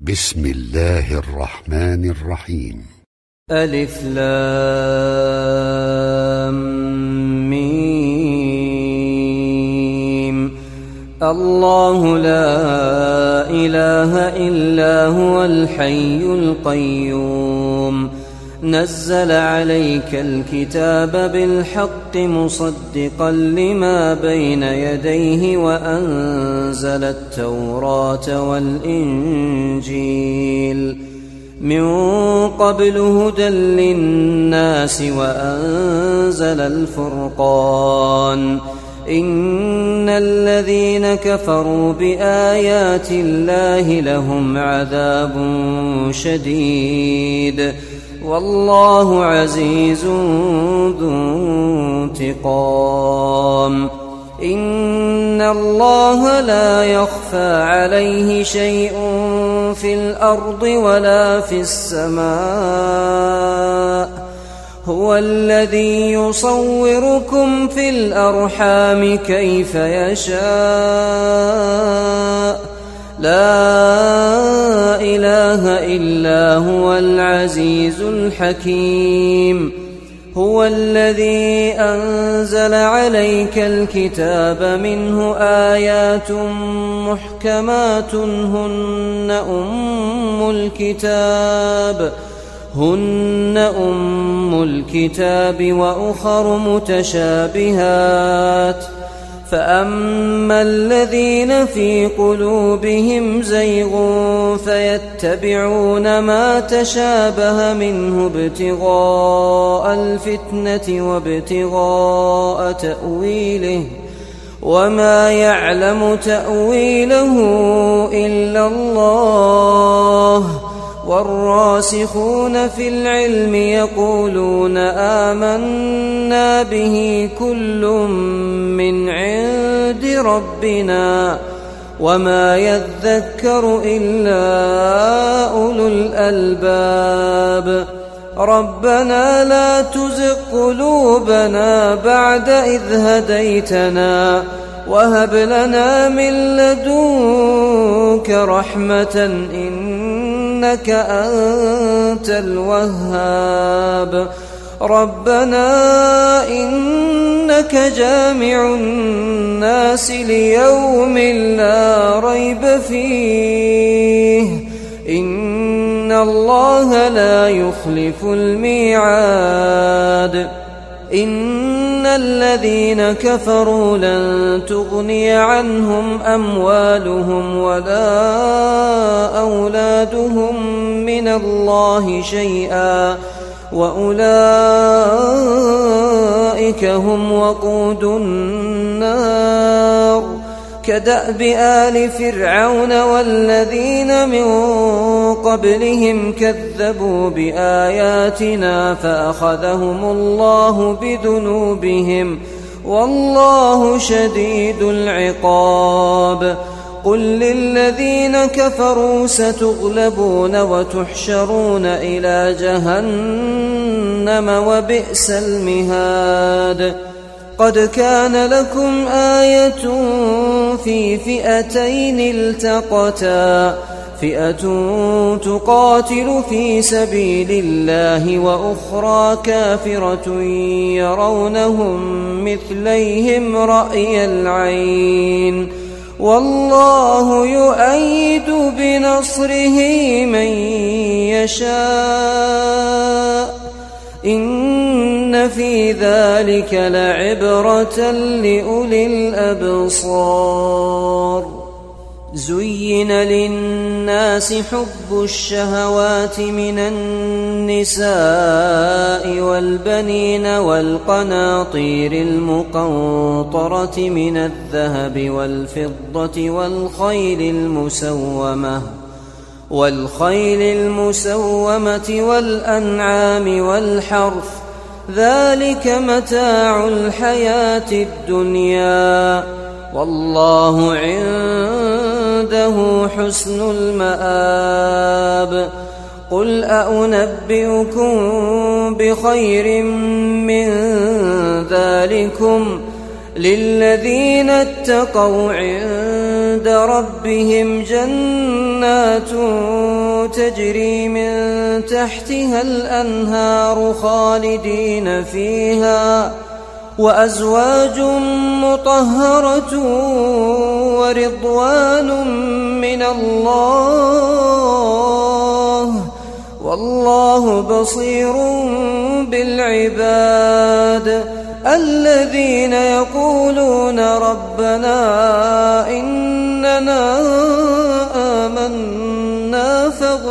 بسم الله الرحمن الرحيم. ألف لام ميم. الله لا إله إلا هو الحي القيوم نزل عليك الكتاب بالحق مصدقا لما بين يديه وأنزل التوراة والإنجيل من قبل هدى للناس وأنزل الفرقان إن الذين كفروا بآيات الله لهم عذاب شديد والله عزيز ذو انتقام. إن الله لا يخفى عليه شيء في الأرض ولا في السماء هو الذي يصوركم في الأرحام كيف يشاء لا إله إلا هو العزيز الحكيم. هو الذي أنزل عليك الكتاب منه آيات محكمات هن أم الكتاب وأخر متشابهات فأما الذين في قلوبهم زيغ فيتبعون ما تشابه منه ابتغاء الفتنة وابتغاء تأويله وما يعلم تأويله إلا الله والراسخون في العلم يقولون آمنا به كل من عند ربنا وما يذكر إلا أولو الألباب. ربنا لا تزغ قلوبنا بعد إذ هديتنا وهب لنا من لدنك رحمة إنك أنت الوهاب. ربنا إنك جامع الناس ليوم لا ريب فيه إن الله لا يخلف الميعاد. إن الذين كفروا لن تغني عنهم أموالهم ولا أولادهم من الله شيئا وأولئك هم وقود النار كدأب آل فرعون والذين من قبلهم كذبوا بآياتنا فأخذهم الله بذنوبهم والله شديد العقاب. قل للذين كفروا ستغلبون وتحشرون إلى جهنم وبئس المهاد. قد كان لكم آية في فئتين التقتا فئة تقاتل في سبيل الله وأخرى كافرة يرونهم مثليهم رأي العين والله يؤيد بنصره من يشاء إن في ذلك لعبرة لأولي الأبصار. زين للناس حب الشهوات من النساء والبنين والقناطير المقنطرة من الذهب والفضة والخيل المسومة والأنعام والحرث ذلك متاع الحياة الدنيا والله عنده حسن المآب. قل أنبئكم بخير من ذلكم للذين اتقوا عند ربهم جنات تجري من تحتها الأنهار خالدين فيها وأزواج مطهرة ورضوان من الله والله بصير بالعباد الذين يقولون ربنا إننا آمنا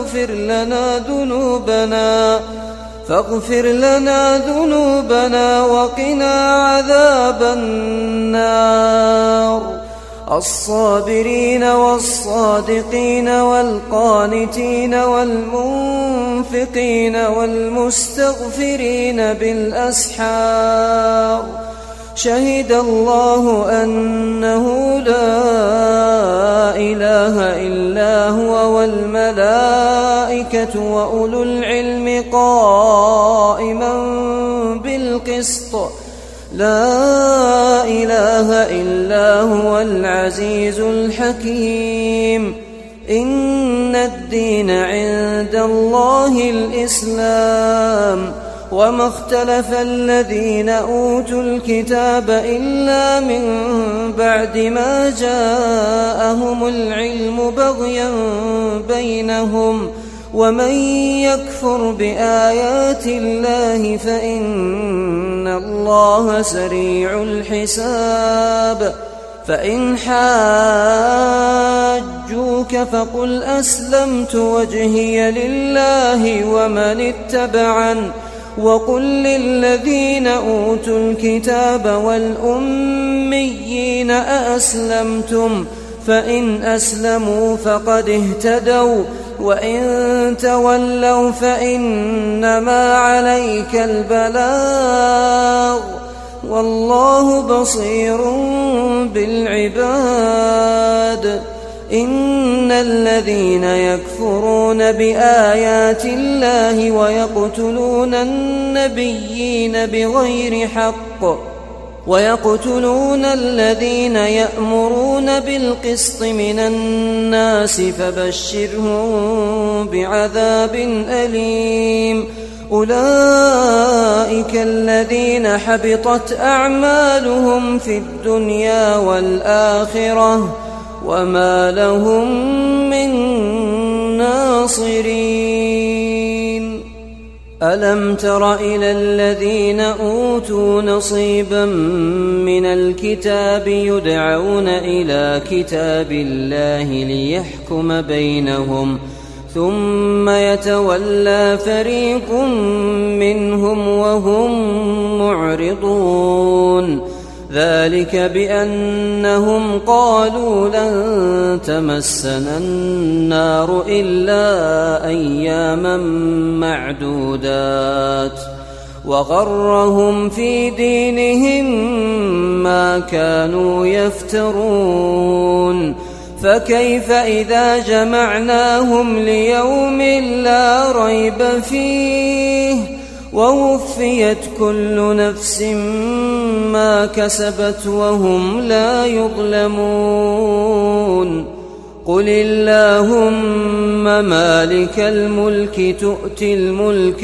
فاغفر لنا ذنوبنا وقنا عذاب النار الصابرين والصادقين والقانتين والمنفقين والمستغفرين بالأسحار شهد الله أنه لا إله إلا هو والملائكة وأولو العلم قائما بالقسط لا إله إلا هو العزيز الحكيم إن الدين عند الله الإسلام وما اختلف الذين أوتوا الكتاب إلا من بعد ما جاءهم العلم بغيا بينهم ومن يكفر بآيات الله فإن الله سريع الحساب فإن حاجوك فقل أسلمت وجهي لله ومن اتبعن وقل للذين أوتوا الكتاب والأميين أأسلمتم فإن أسلموا فقد اهتدوا وإن تولوا فإنما عليك البلاغ والله بصير بالعباد إن الذين يكفرون بآيات الله ويقتلون النبيين بغير حق ويقتلون الذين يأمرون بالقسط من الناس فبشرهم بعذاب أليم أولئك الذين حبطت أعمالهم في الدنيا والآخرة وما لهم من ناصرين ألم تر إلى الذين أوتوا نصيبا من الكتاب يدعون إلى كتاب الله ليحكم بينهم ثم يتولى فريق منهم وهم معرضون ذلك بأنهم قالوا لن تمسنا النار إلا أياما معدودات وغرهم في دينهم ما كانوا يفترون فكيف إذا جمعناهم ليوم لا ريب فيه ووفيت كل نفس ما كسبت وهم لا يظلمون قل اللهم مالك الملك تؤتي الملك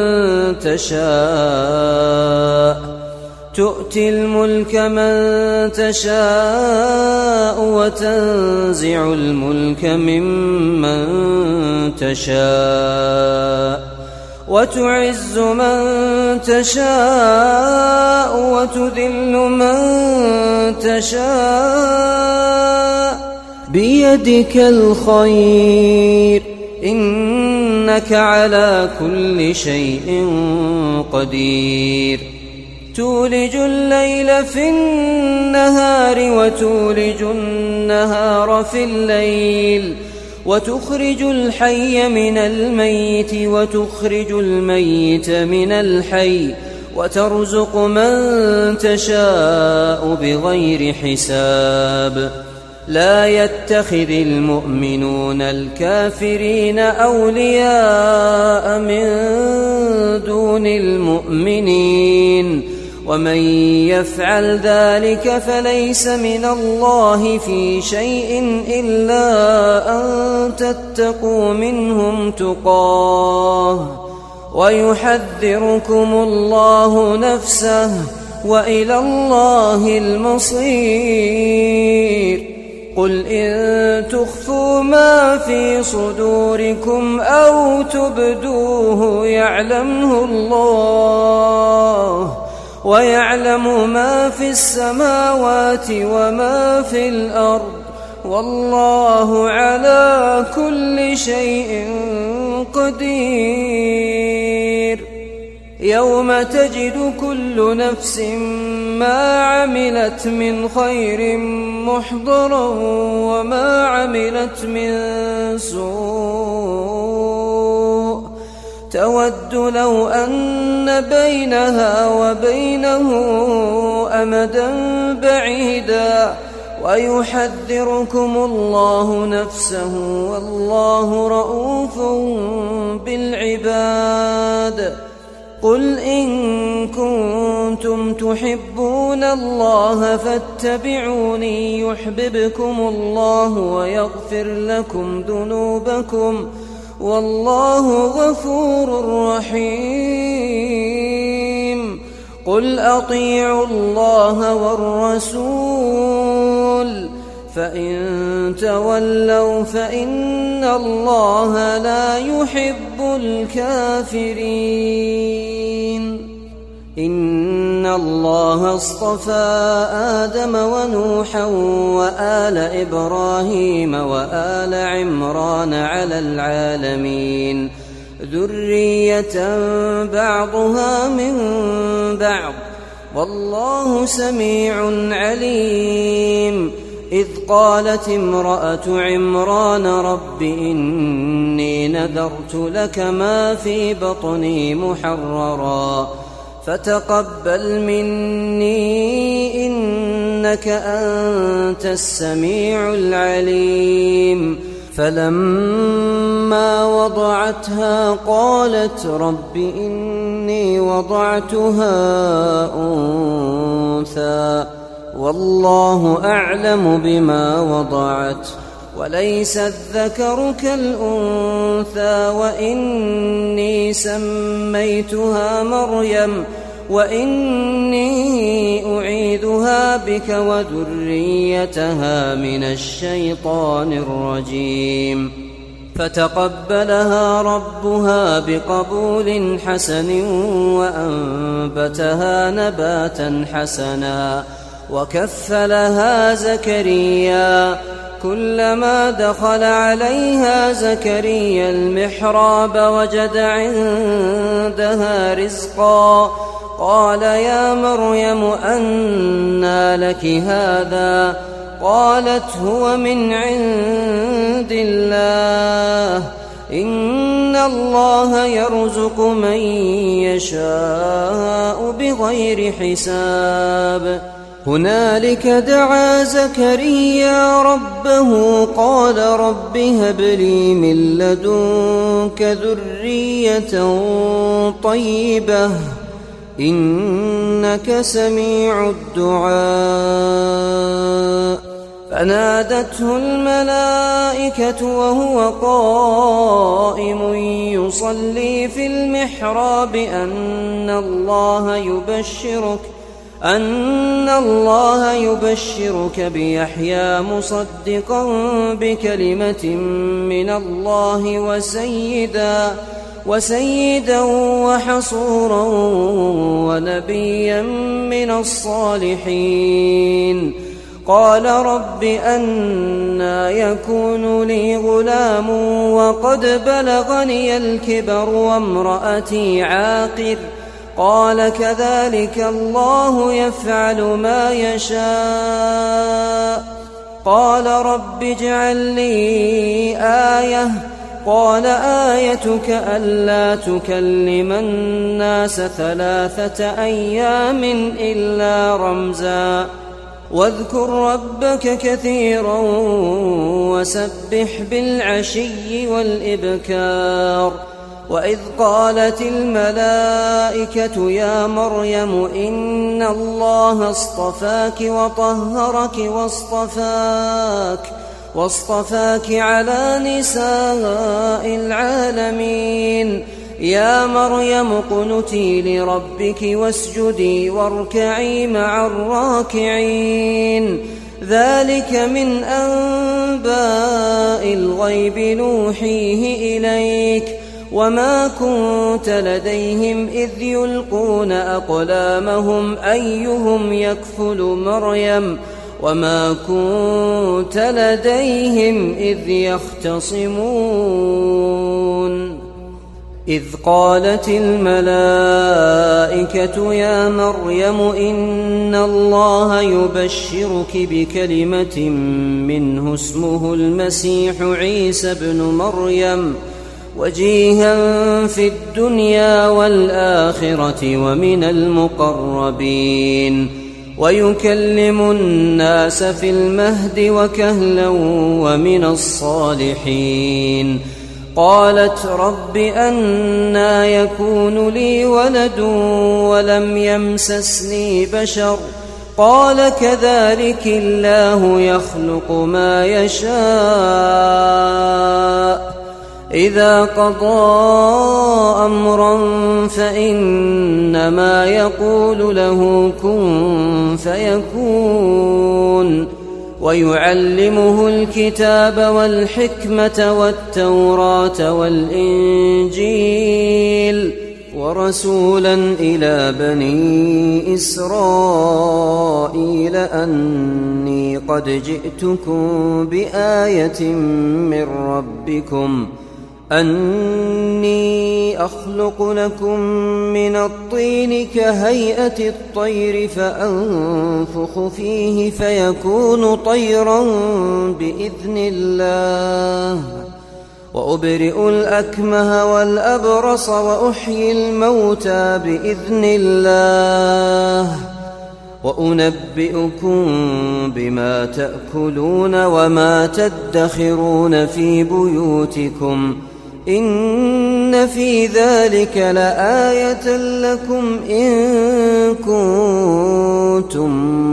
من تشاء وتنزع الملك ممن تشاء وتعز من تشاء وتذل من تشاء بيدك الخير إنك على كل شيء قدير تولج الليل في النهار وتولج النهار في الليل وتخرج الحي من الميت وتخرج الميت من الحي وترزق من تشاء بغير حساب لا يتخذ المؤمنون الكافرين أولياء من دون المؤمنين ومن يفعل ذلك فليس من الله في شيء إلا أن تتقوا منهم تقاه ويحذركم الله نفسه وإلى الله المصير. قل إن تخفوا ما في صدوركم أو تبدوه يعلمه الله ويعلم ما في السماوات وما في الأرض والله على كل شيء قدير. يوم تجد كل نفس ما عملت من خير محضرا وما عملت من سوء تود لو أن بينها وبينه أمدا بعيدا ويحذركم الله نفسه والله رؤوف بالعباد. قل إن كنتم تحبون الله فاتبعوني يحببكم الله ويغفر لكم ذنوبكم والله غفور رحيم. قل أطيعوا الله والرسول فإن تولوا فإن الله لا يحب الكافرين. إن الله اصطفى آدم ونوحا وآل إبراهيم وآل عمران على العالمين ذرية بعضها من بعض والله سميع عليم. إذ قالت امرأة عمران رب إني نذرت لك ما في بطني محررا فتقبل مني إنك أنت السميع العليم. فلما وضعتها قالت رب إني وضعتها أنثى والله أعلم بما وضعت وليس الذكر كالأنثى وإني سميتها مريم وإني أعيذها بك وذريتها من الشيطان الرجيم. فتقبلها ربها بقبول حسن وأنبتها نباتا حسنا وكفلها زكريا. كلما دخل عليها زكريا المحراب وجد عندها رزقا قال يا مريم أنى لك هذا؟ قالت هو من عند الله إن الله يرزق من يشاء بغير حساب. هنالك دعا زكريا ربه قال رب هب لي من لدنك ذرية طيبة إنك سميع الدعاء. فنادته الملائكة وهو قائم يصلي في المحراب أن الله يبشرك بيحيى مصدقا بكلمة من الله وسيدا وحصورا ونبيا من الصالحين. قال رب أنى يكون لي غلام وقد بلغني الكبر وامرأتي عاقر؟ قال كذلك الله يفعل ما يشاء. قال رب اجعل لي آية. قال آيتك ألا تكلم الناس 3 أيام إلا رمزا واذكر ربك كثيرا وسبح بالعشي والإبكار وإذ قالت الملائكة يا مريم إن الله اصطفاك وطهرك واصطفاك على نساء العالمين يا مريم اقنتي لربك واسجدي واركعي مع الراكعين ذلك من أنباء الغيب نوحيه إليك وما كنت لديهم إذ يلقون أقلامهم أيهم يكفل مريم وما كنت لديهم إذ يختصمون إذ قالت الملائكة يا مريم إن الله يبشرك بكلمة منه اسمه المسيح عيسى بن مريم وجيها في الدنيا والآخرة ومن المقربين ويكلم الناس في المهد وكهلا ومن الصالحين قالت رب أنى يكون لي ولد ولم يمسسني بشر قال كذلك الله يخلق ما يشاء إذا قضى أمرا فإنما يقول له كن فيكون ويعلمه الكتاب والحكمة والتوراة والإنجيل ورسولا إلى بني إسرائيل أني قد جئتكم بآية من ربكم أني أخلق لكم من الطين كهيئة الطير فأنفخ فيه فيكون طيرا بإذن الله وأبرئ الأكمه والأبرص وأحيي الموتى بإذن الله وأنبئكم بما تأكلون وما تدخرون في بيوتكم إن في ذلك لآية لكم إن كنتم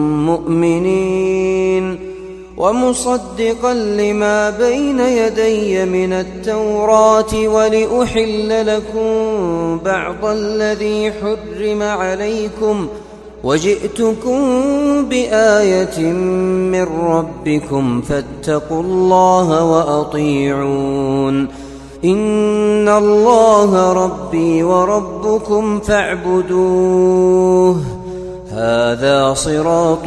مؤمنين ومصدقا لما بين يدي من التوراة ولأحل لكم بعض الذي حرم عليكم وجئتكم بآية من ربكم فاتقوا الله وأطيعون إن الله ربي وربكم فاعبدوه هذا صراط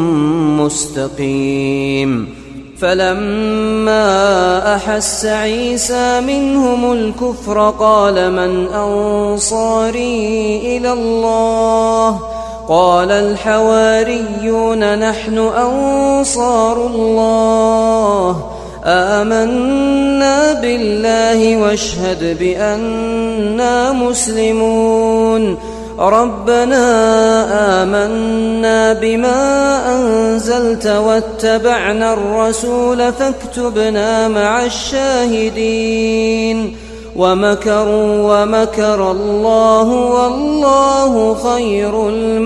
مستقيم فلما أحس عيسى منهم الكفر قال من أنصاري إلى الله قال الحواريون نحن أنصار الله آمنا بالله واشهد بأننا مسلمون ربنا آمنا بما أنزلت واتبعنا الرسول فاكتبنا مع الشاهدين ومكروا ومكر الله والله خير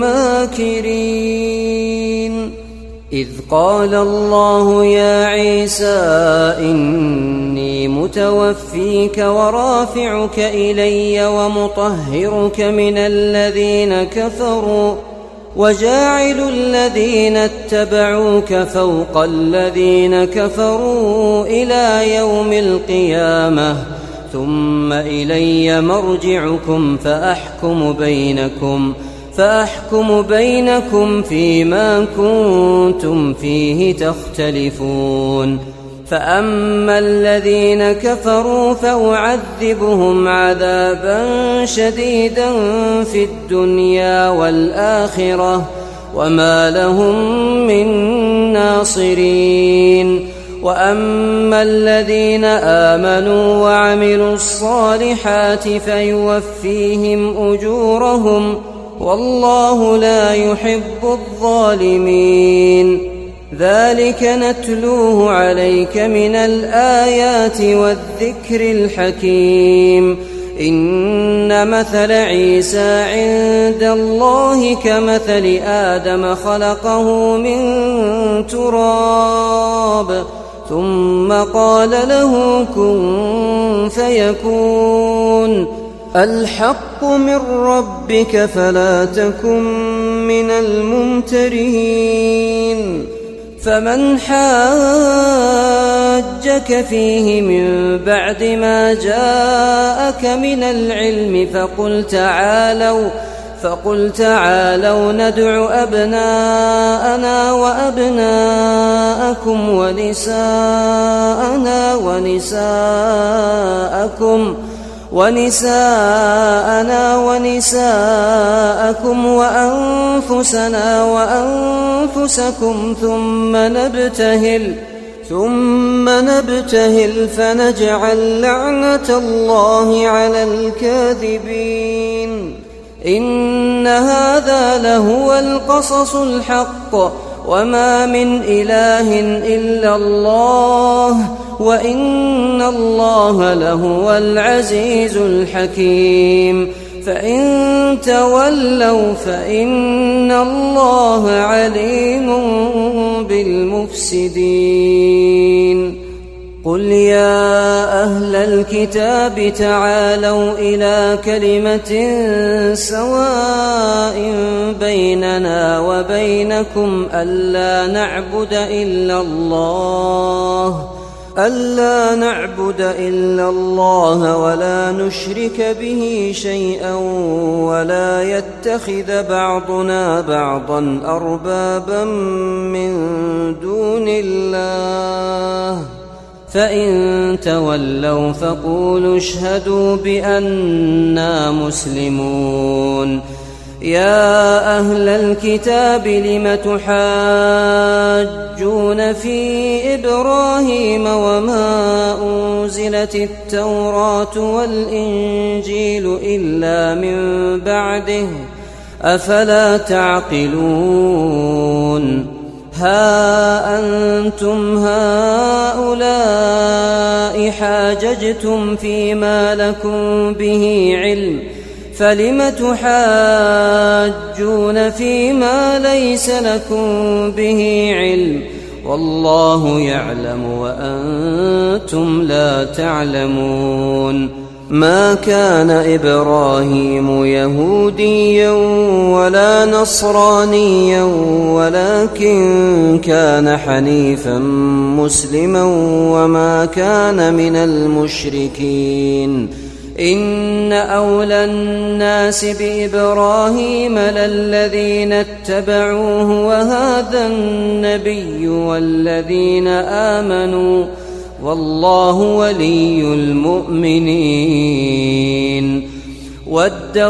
الماكرين إذ قال الله يا عيسى إني متوفيك ورافعك إلي ومطهرك من الذين كفروا وجاعل الذين اتبعوك فوق الذين كفروا إلى يوم القيامة ثم إلي مرجعكم فأحكم بينكم فيما كنتم فيه تختلفون فأما الذين كفروا فأعذبهم عذابا شديدا في الدنيا والآخرة وما لهم من ناصرين وأما الذين آمنوا وعملوا الصالحات فيوفيهم أجورهم والله لا يحب الظالمين ذلك نتلوه عليك من الآيات والذكر الحكيم إن مثل عيسى عند الله كمثل آدم خلقه من تراب ثم قال له كن فيكون الحق من ربك فلا تكن من الممترين فمن حاجك فيه من بعد ما جاءك من العلم فقل تعالوا ندع أبناءنا وأبناءكم ونساءنا ونساءكم وأنفسنا وأنفسكم ثم نبتهل فنجعل لعنة الله على الكاذبين إن هذا لهو القصص الحق وما من إله إلا الله وإن الله لهو العزيز الحكيم فإن تولوا فإن الله عليم بالمفسدين قل يا أهل الكتاب تعالوا إلى كلمة سواء بيننا وبينكم ألا نعبد إلا الله ولا نشرك به شيئا ولا يتخذ بعضنا بعضا أربابا من دون الله فإن تولوا فقولوا اشهدوا بأننا مسلمون يا أهل الكتاب لم تحاجون في إبراهيم وما أنزلت التوراة والإنجيل إلا من بعده أفلا تعقلون ها أنتم هؤلاء حاججتم فيما لكم به علم فلم تحاجون فيما ليس لكم به علم والله يعلم وأنتم لا تعلمون ما كان إبراهيم يهوديا ولا نصرانيا ولكن كان حنيفا مسلما وما كان من المشركين إن أولى الناس بإبراهيم للذين اتبعوه وهذا النبي والذين آمنوا والله ولي المؤمنين ودت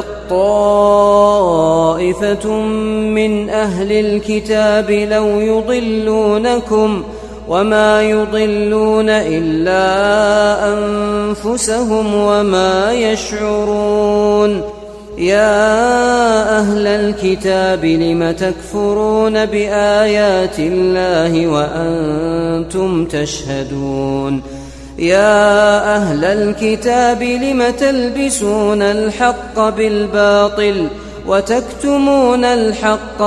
طائفة من أهل الكتاب لو يضلونكم وما يضلون إلا أنفسهم وما يشعرون يا أهل الكتاب لم تكفرون بآيات الله وأنتم تشهدون يا أهل الكتاب لم تلبسون الحق بالباطل وتكتمون الحق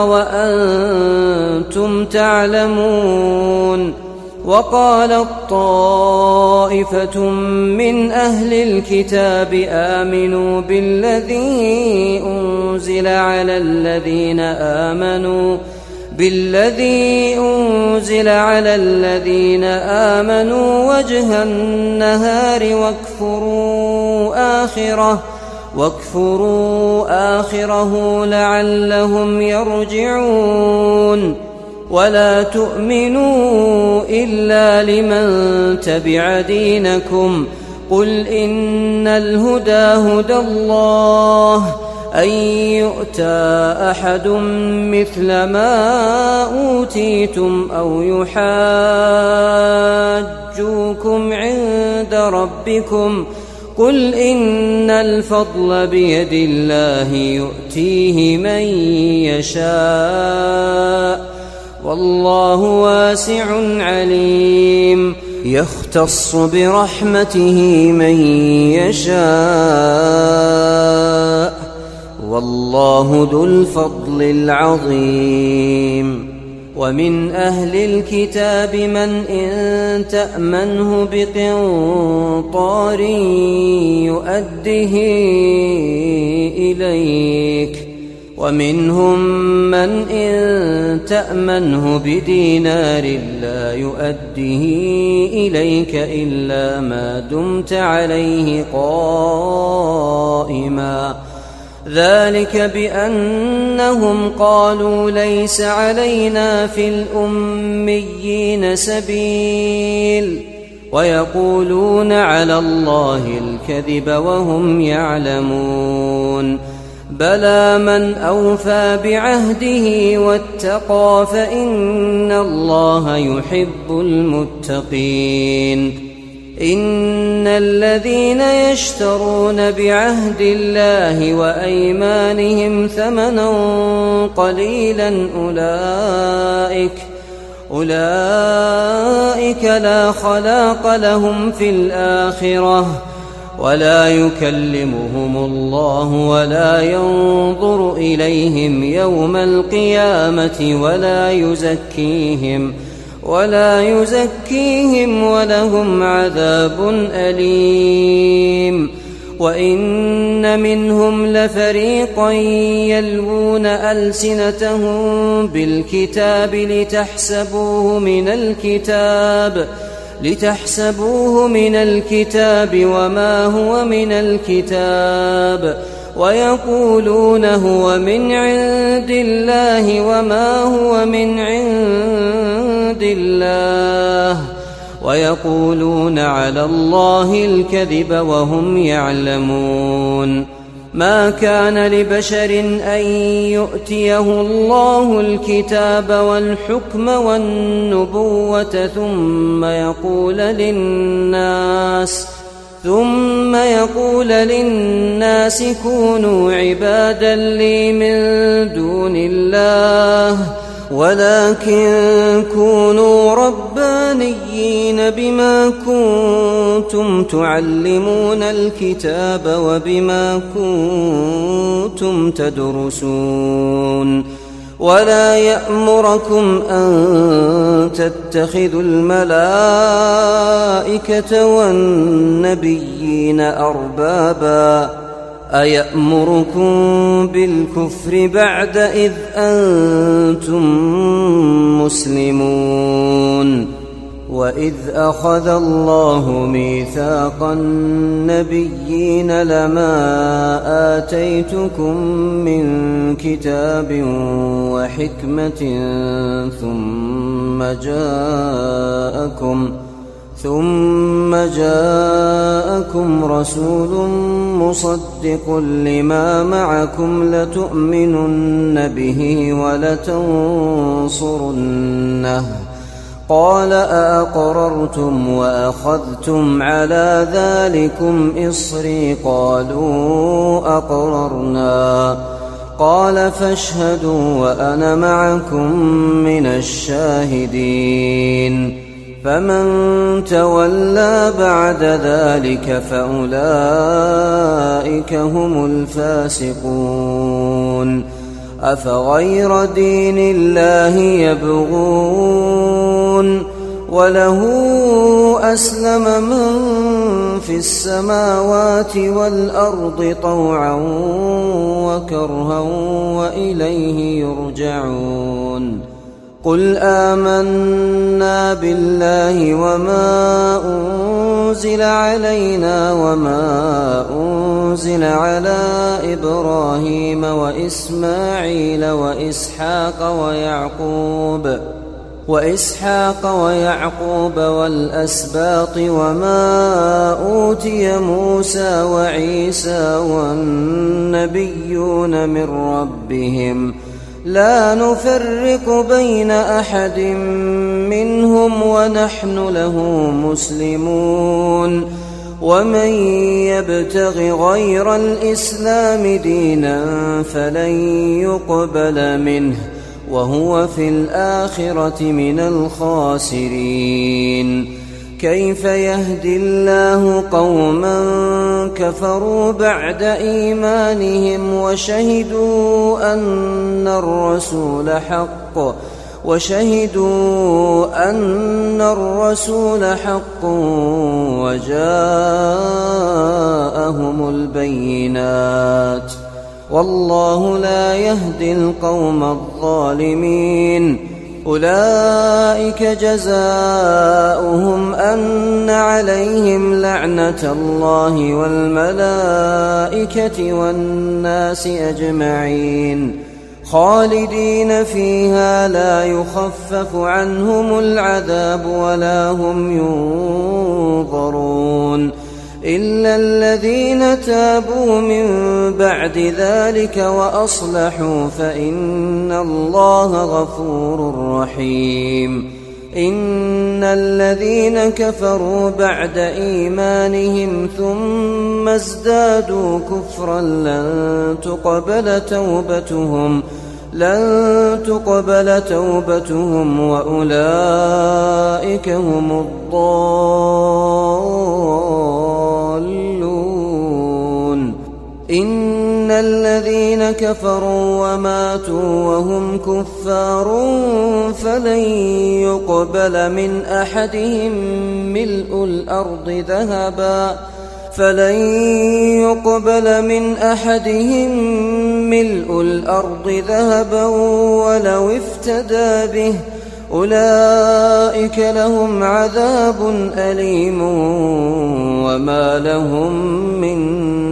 وأنتم تعلمون وقالت طائفة من أهل الكتاب آمنوا بالذي أنزل على الذين آمنوا وجه النهار واكفروا آخره لعلهم يرجعون ولا تؤمنوا إلا لمن تبع دينكم قل إن الهدى هدى الله أن يؤتى أحد مثل ما أوتيتم أو يحاجوكم عند ربكم قل إن الفضل بيد الله يؤتيه من يشاء والله واسع عليم يختص برحمته من يشاء والله ذو الفضل العظيم. ومن أهل الكتاب من إن تأمنه بقنطار يؤده إليك ومنهم من إن تأمنه بدينار لا يؤده إليك إلا ما دمت عليه قائما ذلك بأنهم قالوا ليس علينا في الأميين سبيل ويقولون على الله الكذب وهم يعلمون. بلى من أوفى بعهده واتقى فإن الله يحب المتقين. إن الذين يشترون بعهد الله وأيمانهم ثمنا قليلا أولئك لا خلاق لهم في الآخرة ولا يكلمهم الله ولا ينظر إليهم يوم القيامة ولا يزكيهم ولهم عذاب أليم. وإن منهم لفريقا يلوون ألسنتهم بالكتاب لتحسبوه من الكتاب وما هو من الكتاب ويقولون هو من عند الله وما هو من عند الله ويقولون على الله الكذب وهم يعلمون. ما كان لبشر أن يؤتيه الله الكتاب والحكم والنبوة ثم يقول للناس كونوا عبادا لي من دون الله ولكن كونوا ربانيين بما كنتم تعلمون الكتاب وبما كنتم تدرسون. ولا يأمركم أن تتخذوا الملائكة والنبيين أربابا أيأمركم بالكفر بعد إذ أنتم مسلمون. وإذ أخذ الله ميثاق النبيين لما آتيتكم من كتاب وحكمة ثم جاءكم رسول مصدق لما معكم لتؤمنن به ولتنصرنه قال أأقررتم وأخذتم على ذلكم إصري قالوا أقررنا قال فاشهدوا وأنا معكم من الشاهدين. فمن تولى بعد ذلك فأولئك هم الفاسقون. أفغير دين الله يبغون وله أسلم من في السماوات والأرض طوعا وكرها وإليه يرجعون. قل آمنا بالله وما أنزل علينا وما أنزل على إبراهيم وإسماعيل وإسحاق ويعقوب والأسباط وما أوتي موسى وعيسى والنبيون من ربهم لا نفرق بين أحد منهم ونحن له مسلمون. ومن يبتغ غير الإسلام دينا فلن يقبل منه وهو في الآخرة من الخاسرين. كيف يهدي الله قوما كفروا بعد إيمانهم وشهدوا أن الرسول حق وجاءهم البينات والله لا يهدي القوم الظالمين أولئك جزاؤهم أن عليهم لعنة الله والملائكة والناس أجمعين خالدين فيها لا يخفف عنهم العذاب ولا هم ينظرون إلا الذين تابوا من بعد ذلك وأصلحوا فإن الله غفور رحيم إن الذين كفروا بعد إيمانهم ثم ازدادوا كفرا لن تقبل توبتهم وأولئك هم الضالون إن الذين كفروا وماتوا وهم كفار فلن يقبل من أحدهم ملء الأرض ذهبا ولو افتدى به أولئك لهم عذاب أليم وما لهم من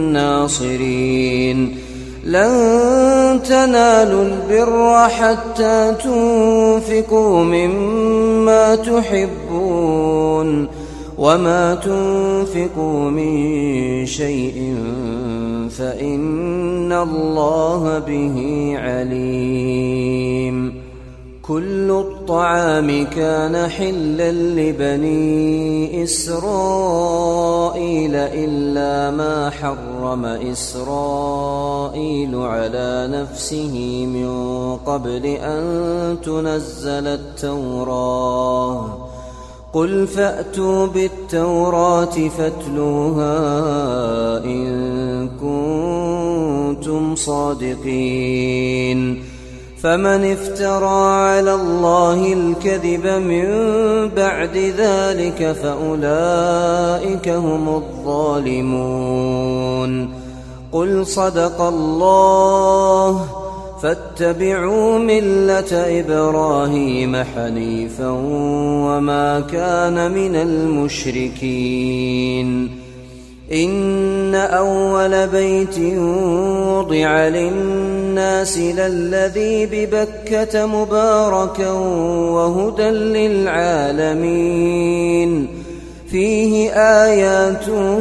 ناصرين لن تنالوا البر حتى تنفقوا مما تحبون وما تنفقوا من شيء فإن الله به عليم كل الطعام كان حلا لبني إسرائيل إلا ما حرم إسرائيل على نفسه من قبل أن تنزل التوراة قل فأتوا بالتوراة فاتلوها إن كنتم صادقين فمن افترى على الله الكذب من بعد ذلك فأولئك هم الظالمون قل صدق الله فاتبعوا ملة إبراهيم حنيفا وما كان من المشركين إن أول بيت وضع للناس للذي ببكة مباركا وهدى للعالمين فيه آيات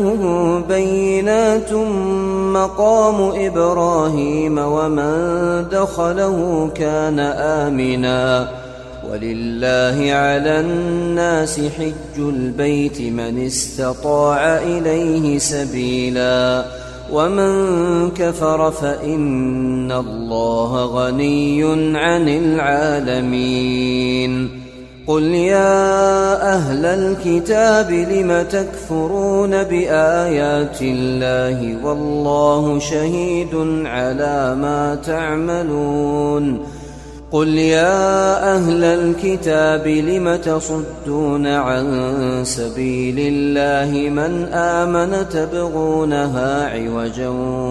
بينات مقام إبراهيم ومن دخله كان آمنا ولله على الناس حج البيت من استطاع إليه سبيلا ومن كفر فإن الله غني عن العالمين قل يا أهل الكتاب لم تكفرون بآيات الله والله شهيد على ما تعملون قل يا أهل الكتاب لم تصدون عن سبيل الله من آمن تبغونها عوجا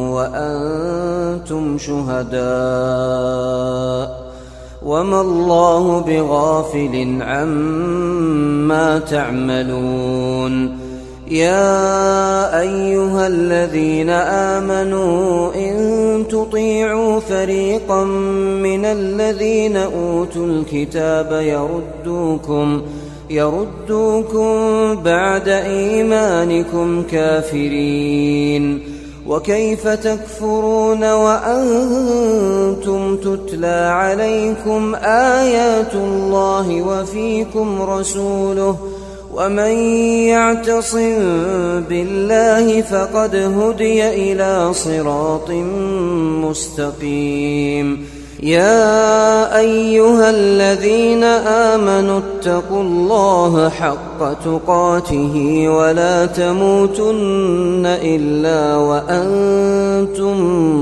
وأنتم شهداء وما الله بغافل عما تعملون يا أيها الذين آمنوا إن تطيعوا فريقا من الذين أوتوا الكتاب يردوكم بعد إيمانكم كافرين وكيف تكفرون وأنتم تتلى عليكم آيات الله وفيكم رسوله ومن يعتصم بالله فقد هدي إلى صراط مستقيم يا أيها الذين آمنوا اتقوا الله حق تقاته ولا تموتن إلا وأنتم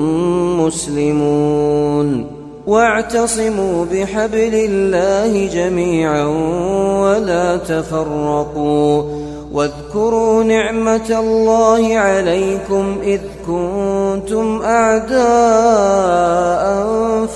مسلمون واعتصموا بحبل الله جميعا ولا تفرقوا واذكروا نعمة الله عليكم إذ كنتم أعداء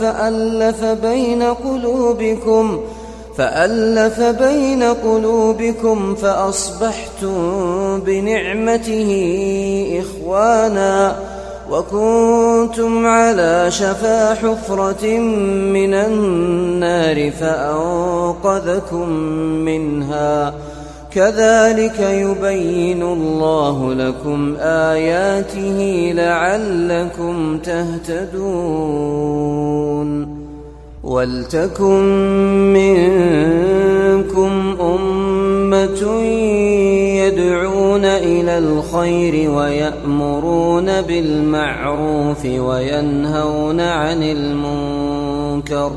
فألف بين قلوبكم فأصبحتم بنعمته إخوانا وكنتم على شفا حفرة من النار فأنقذكم منها كذلك يبين الله لكم آياته لعلكم تهتدون ولتكن منكم أمة يدعون إلى الخير ويأمرون بالمعروف وينهون عن المنكر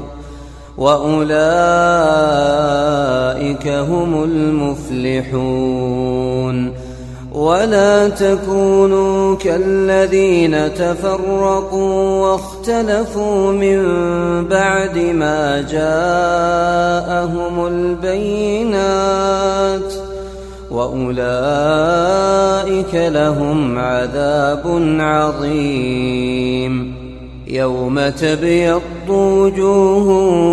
وأولئك هم المفلحون ولا تكونوا كالذين تفرقوا واختلفوا من بعد ما جاءهم البينات وأولئك لهم عذاب عظيم يوم تبيض وجوه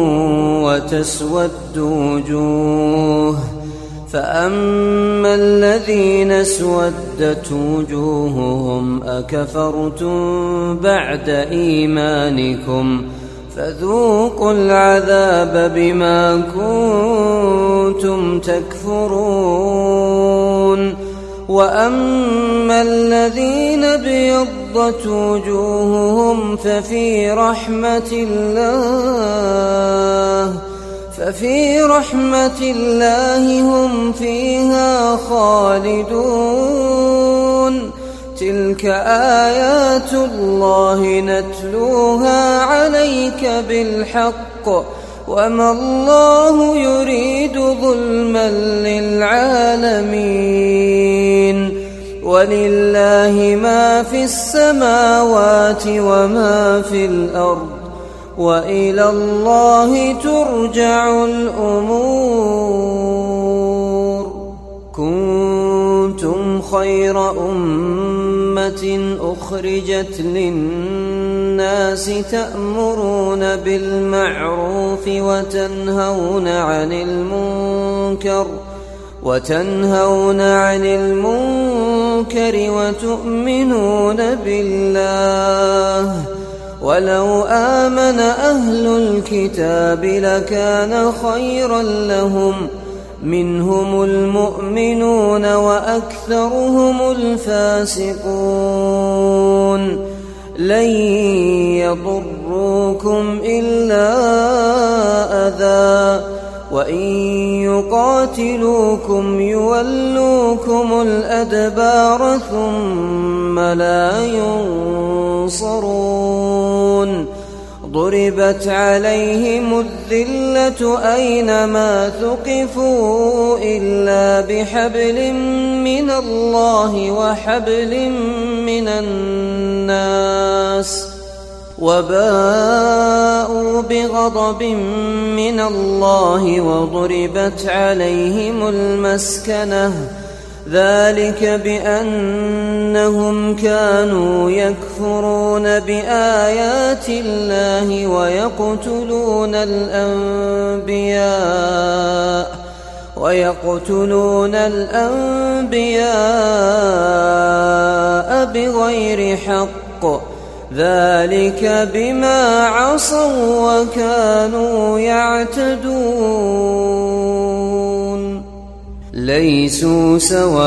وتسود وجوه فأما الذين اسودت وجوههم أكفرتم بعد إيمانكم فذوقوا العذاب بما كنتم تكفرون وأما الذين ابيضت وجوههم ففي رحمة الله هم فيها خالدون تلك آيات الله نتلوها عليك بالحق وما الله يريد ظلما للعالمين ولله ما في السماوات وما في الأرض وإلى الله ترجع الأمور كنتم خير أمة أخرجت للناس تأمرون بالمعروف وتنهون عن المنكر وتؤمنون بالله ولو آمن أهل الكتاب لكان خيرا لهم منهم المؤمنون وأكثرهم الفاسقون لن يضروكم إلا أذى وإن يقاتلوكم يولوكم الأدبار ثم لا ينصرون ضربت عليهم الذلة أينما ثقفوا إلا بحبل من الله وحبل من الناس وباءوا بغضب من الله وضربت عليهم المسكنة ذلك بأنهم كانوا يكفرون بآيات الله ويقتلون الأنبياء بغير حق ذلك بما عصوا وكانوا يعتدون ليسوا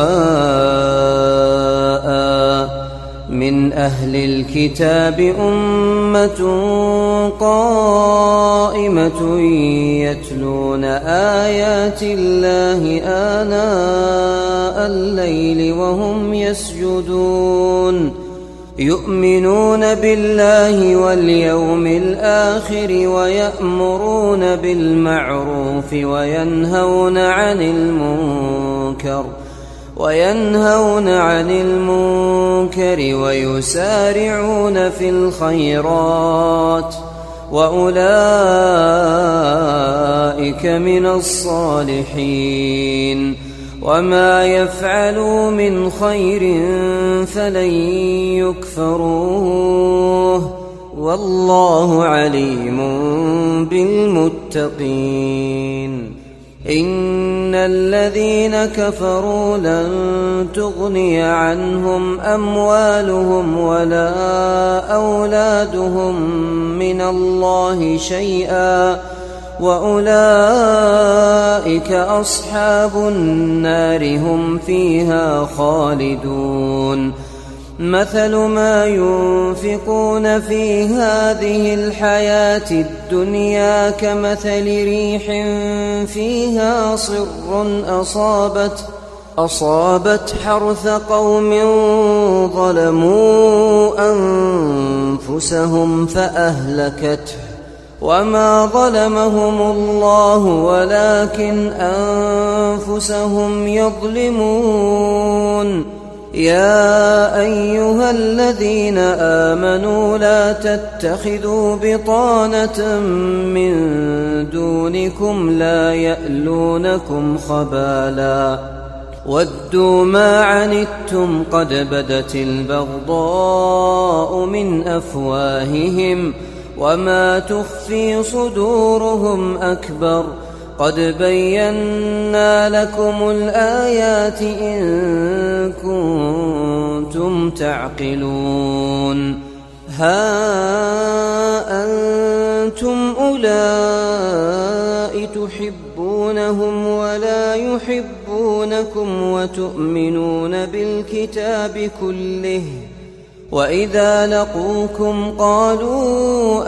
سواء من أهل الكتاب أمة قائمة يتلون آيات الله آناء الليل وهم يسجدون يؤمنون بالله واليوم الآخر ويأمرون بالمعروف وينهون عن المنكر ويسارعون في الخيرات وأولئك من الصالحين وما يفعلوا من خير فلن يكفروه والله عليم بالمتقين. إن الذين كفروا لن تغني عنهم أموالهم ولا أولادهم من الله شيئا وأولئك أصحاب النار هم فيها خالدون. مثل ما ينفقون في هذه الحياة الدنيا كمثل ريح فيها صر أصابت حرث قوم ظلموا أنفسهم فأهلكته وما ظلمهم الله ولكن أنفسهم يظلمون. يا أيها الذين آمنوا لا تتخذوا بطانة من دونكم لا يألونكم خبالا ودوا ما عنتم قد بدت البغضاء من أفواههم وما تخفي صدورهم أكبر قد بينا لكم الآيات إن كنتم تعقلون. ها أنتم أولئك تحبونهم ولا يحبونكم وتؤمنون بالكتاب كله وإذا لقوكم قالوا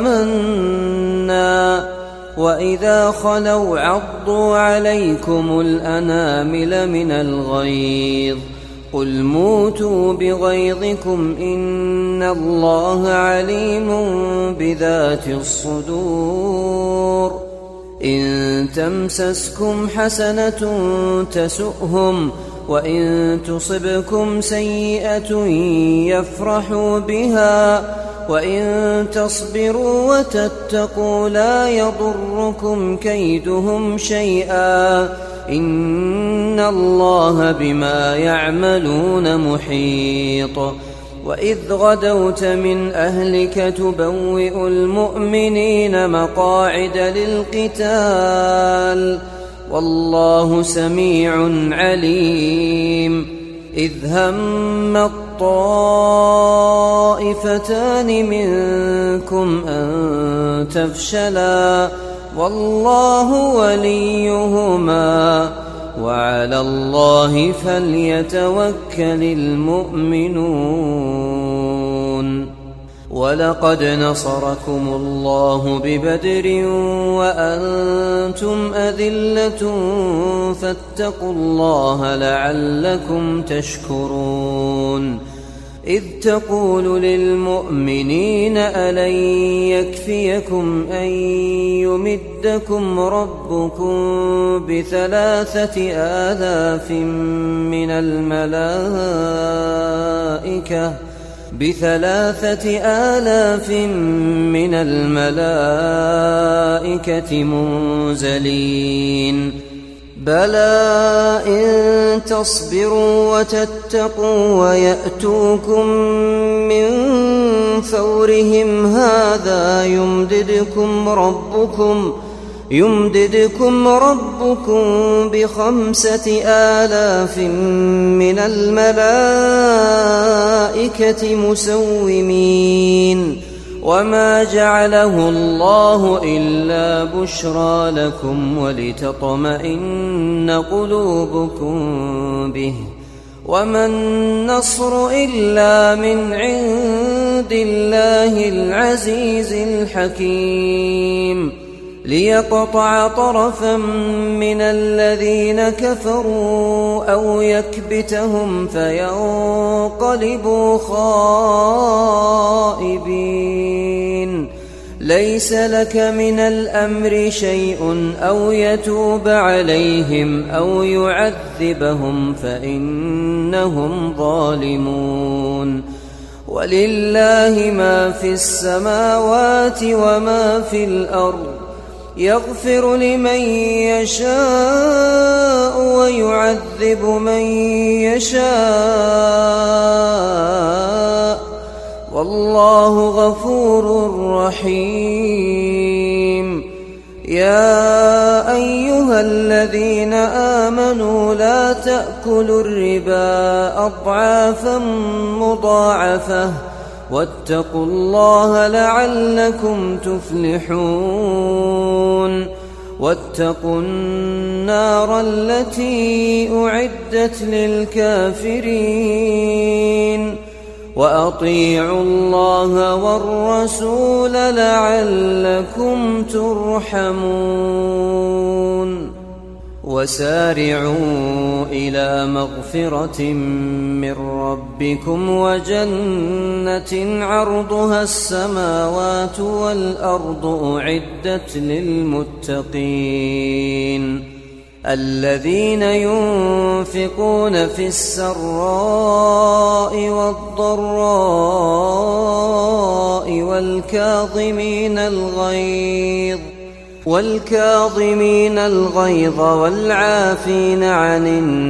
آمنا وإذا خلوا عضوا عليكم الأنامل من الغيظ قل موتوا بغيظكم إن الله عليم بذات الصدور. إن تمسسكم حسنة تسؤهم وإن تصبكم سيئة يفرحوا بها وإن تصبروا وتتقوا لا يضركم كيدهم شيئا إن الله بما يعملون محيط. وإذ غدوت من أهلك تبوئ المؤمنين مقاعد للقتال والله سميع عليم. إذ هم الطائفتان منكم أن تفشلا والله وليهما وعلى الله فليتوكل المؤمنون. ولقد نصركم الله ببدر وأنتم أذلة فاتقوا الله لعلكم تشكرون. إذ تقول للمؤمنين ألن يكفيكم أن يمدكم ربكم ب3,000 من الملائكة منزلين بلى إن تصبروا وتتقوا ويأتوكم من فورهم هذا يمددكم ربكم ب5,000 من الملائكة مسومين وما جعله الله إلا بشرى لكم ولتطمئن قلوبكم به وما النصر إلا من عند الله العزيز الحكيم. ليقطع طرفا من الذين كفروا أو يكبتهم فينقلبوا خائبين. ليس لك من الأمر شيء أو يتوب عليهم أو يعذبهم فإنهم ظالمون. ولله ما في السماوات وما في الأرض، يغفر لمن يشاء ويعذب من يشاء، والله غفور رحيم. يا أيها الذين آمنوا لا تأكلوا الربا أضعافا مضاعفة واتقوا الله لعلكم تفلحون. واتقوا النار التي أعدت للكافرين. وأطيعوا الله والرسول لعلكم ترحمون. وسارعوا إلى مغفرة من ربكم وجنة عرضها السماوات والأرض أعدت للمتقين الذين ينفقون في السراء والضراء والكاظمين الغيظ والعافين عن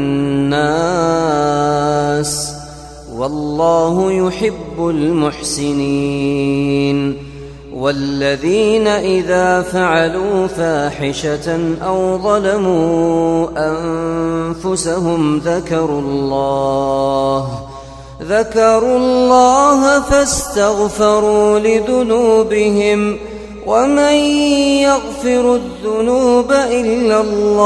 الناس، والله يحب المحسنين. والذين إذا فعلوا فاحشة أو ظلموا أنفسهم ذكروا الله فاستغفروا لذنوبهم، ومن يغفر الذنوب إلا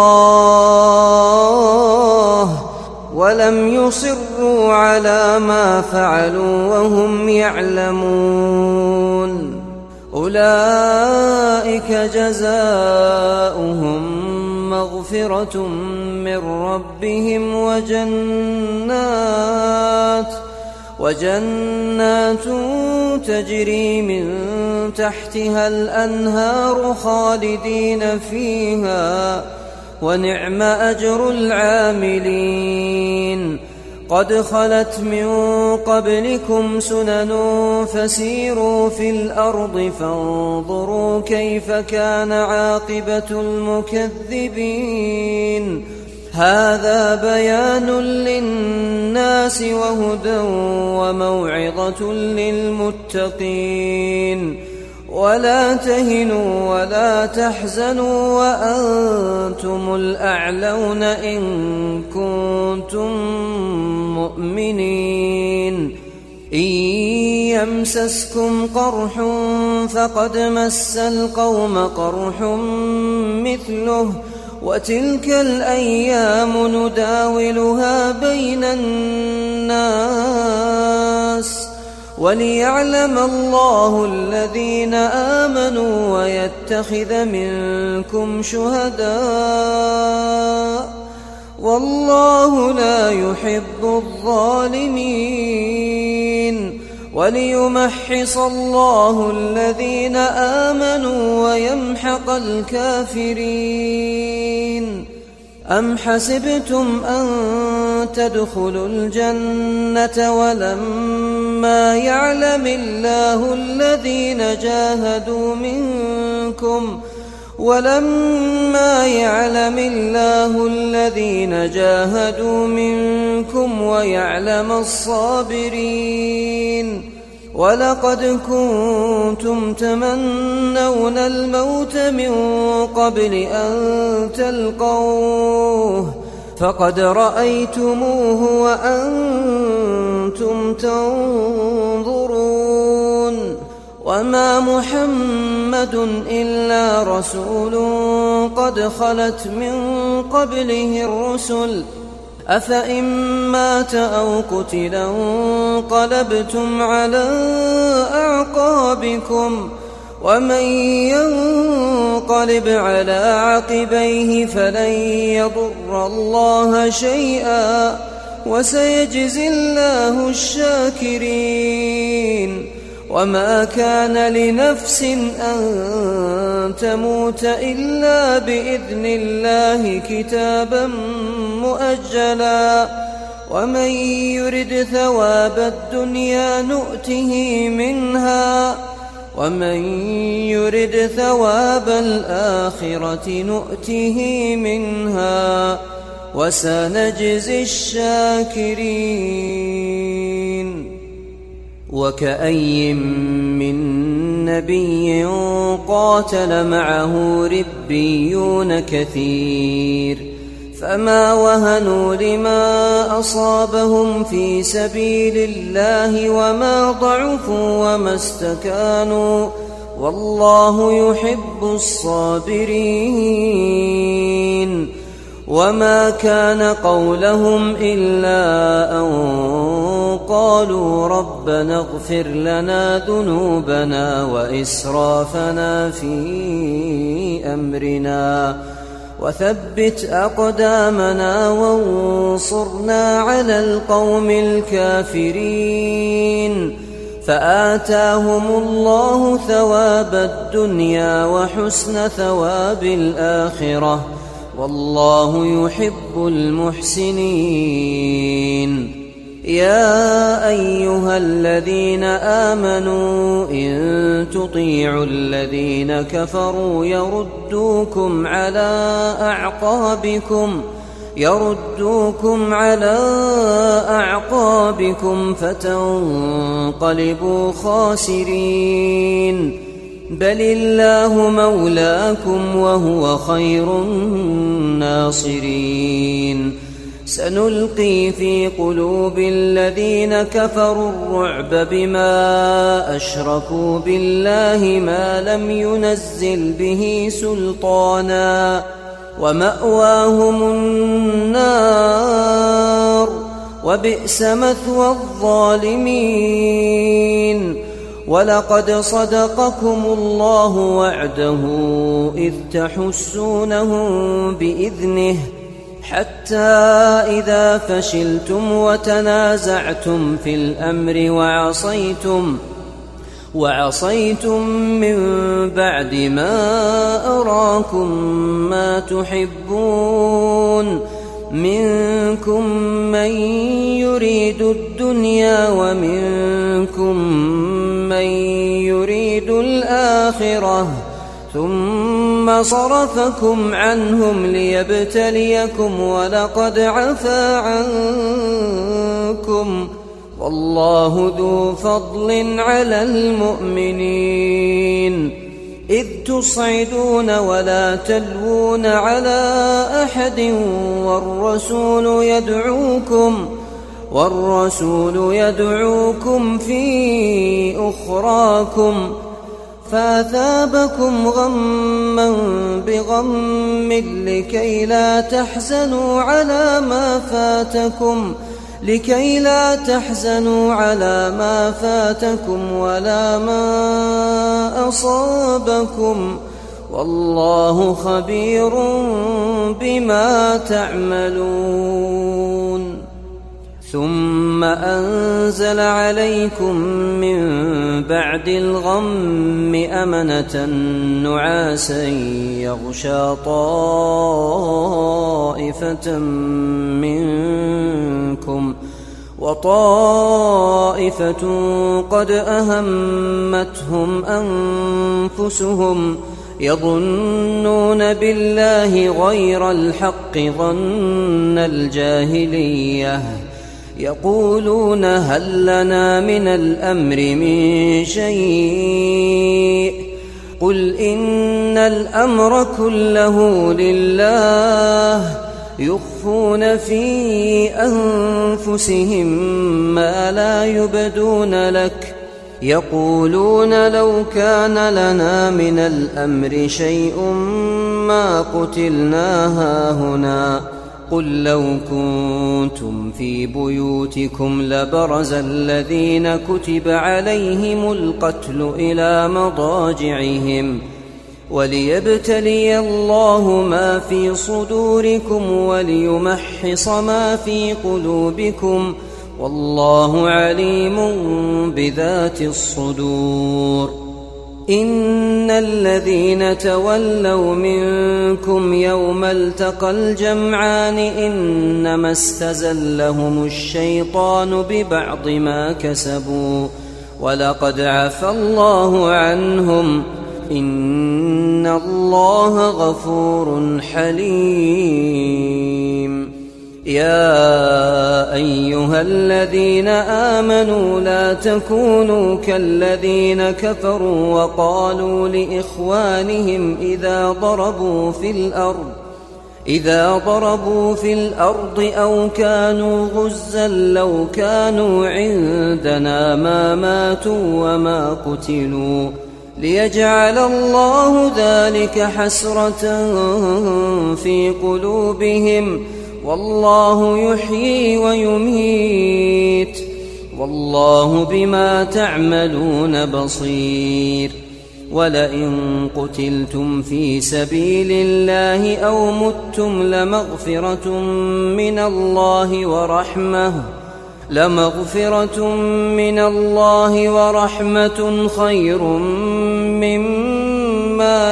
الله، ولم يصروا على ما فعلوا وهم يعلمون. أولئك جزاؤهم مغفرة من ربهم وجنات تجري من تحتها الأنهار خالدين فيها، ونعم أجر العاملين. قد خلت من قبلكم سنن فسيروا في الأرض فانظروا كيف كان عاقبة المكذبين. هذا بيان للناس وهدى وموعظة للمتقين. ولا تهنوا ولا تحزنوا وأنتم الأعلون إن كنتم مؤمنين. إن يمسسكم قرح فقد مس القوم قرح مثله، وتلك الأيام نداولها بين الناس، وليعلم الله الذين آمنوا ويتخذ منكم شهداء، والله لا يحب الظالمين. وليمحص الله الذين آمنوا ويمحق الكافرين. أم حسبتم أن تدخلوا الجنة ولما يعلم الله الذين جاهدوا منكم ويعلم الصابرين. ولقد كنتم تمنون الموت من قبل أن تلقوه فقد رأيتموه وأنتم تنظرون. وما محمد إلا رسول قد خلت من قبله الرسل، أفإن مات أو قتلا انقلبتم على أعقابكم، ومن ينقلب على عقبيه فلن يضر الله شيئا وسيجزي الله الشاكرين. وما كان لنفس أن تموت إلا بإذن الله كتابا مؤجلا ومن يرد ثواب الدنيا نؤته منها ومن يرد ثواب الآخرة نؤته منها وسنجزي الشاكرين. وكأي من نبي قاتل معه ربيون كثير فما وهنوا لما أصابهم في سبيل الله وما ضعفوا وما استكانوا والله يحب الصابرين. وما كان قولهم إلا أن قالوا ربنا اغفر لنا ذنوبنا وإسرافنا في أمرنا وثبت أقدامنا وانصرنا على القوم الكافرين. فآتاهم الله ثواب الدنيا وحسن ثواب الآخرة والله يحب المحسنين. يا أيها الذين آمنوا إن تطيعوا الذين كفروا يردوكم على أعقابكم فتنقلبوا خاسرين. بل الله مولاكم وهو خير الناصرين. سنلقي في قلوب الذين كفروا الرعب بما أشركوا بالله ما لم ينزل به سلطانا ومأواهم النار وبئس مثوى الظالمين. ولقد صدقكم الله وعده إذ تحسونهم بإذنه حتى إذا فشلتم وتنازعتم في الأمر وعصيتم من بعد ما أراكم ما تحبون منكم من يريد الدنيا ومنكم من يريد الآخرة ثم صرفكم عنهم ليبتليكم ولقد عفا عنكم والله ذو فضل على المؤمنين. إذ تصعدون ولا تلوون على أحد والرسول يدعوكم في أخراكم فأثابكم غما بغم لكي لا تحزنوا على ما فاتكم ولا ما أصابكم والله خبير بما تعملون. ثم أنزل عليكم من بعد الغم أمنة نعاسا يغشى طائفة منكم وطائفة قد أهمتهم أنفسهم يظنون بالله غير الحق ظن الجاهلية يقولون هل لنا من الأمر من شيء قل إن الأمر كله لله يخفون في أنفسهم ما لا يبدون لك يقولون لو كان لنا من الأمر شيء ما قتلنا هاهنا قل لو كنتم في بيوتكم لبرز الذين كتب عليهم القتل إلى مضاجعهم وليبتلي الله ما في صدوركم وليمحص ما في قلوبكم والله عليم بذات الصدور. إن الذين تولوا منكم يوم التقى الجمعان إنما استزلهم الشيطان ببعض ما كسبوا ولقد عفى الله عنهم إن الله غفور حليم. يا أيها الذين آمنوا لا تكونوا كالذين كفروا وقالوا لإخوانهم إذا ضربوا في الأرض أو كانوا غزا لو كانوا عندنا ما ماتوا وما قتلوا ليجعل الله ذلك حسرة في قلوبهم والله يحيي ويميت والله بما تعملون بصير. ولئن قتلتم في سبيل الله أو متم لمغفرة من الله ورحمة خير مما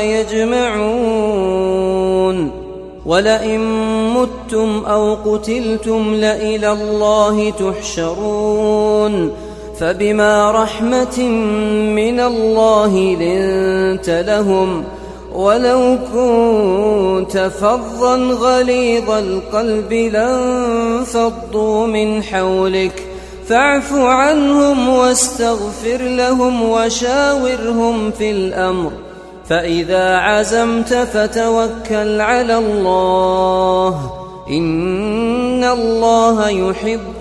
يجمعون. ولئن متم أو قتلتم لإلى الله تحشرون فبما رحمة من الله لنت لهم ولو كنت فظا غليظ القلب لانفضوا من حولك فاعف عنهم واستغفر لهم وشاورهم في الأمر فإذا عزمت فتوكل على الله إن الله يحب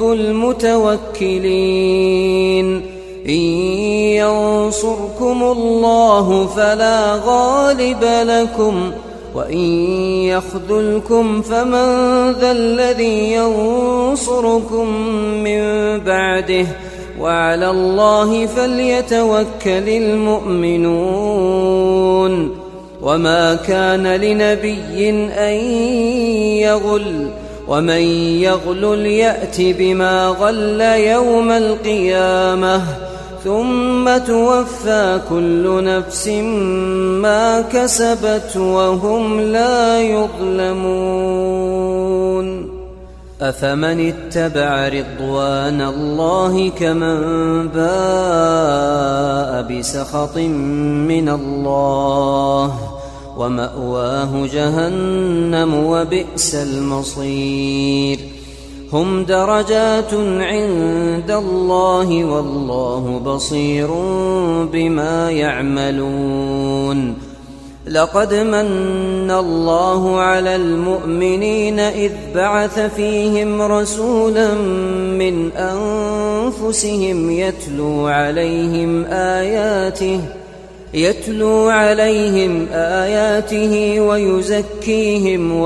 المتوكلين. إن ينصركم الله فلا غالب لكم وإن يخذلكم فمن ذا الذي ينصركم من بعده وعلى الله فليتوكل المؤمنون. وما كان لنبي أن يغل ومن يغلل يأت بما غل يوم القيامة ثم توفى كل نفس ما كسبت وهم لا يظلمون. أفمن اتبع رضوان الله كمن باء بسخط من الله ومأواه جهنم وبئس المصير. هم درجات عند الله والله بصير بما يعملون. لقد من الله على المؤمنين إذ بعث فيهم رسولا من أنفسهم يتلو عليهم آياته ويزكيهم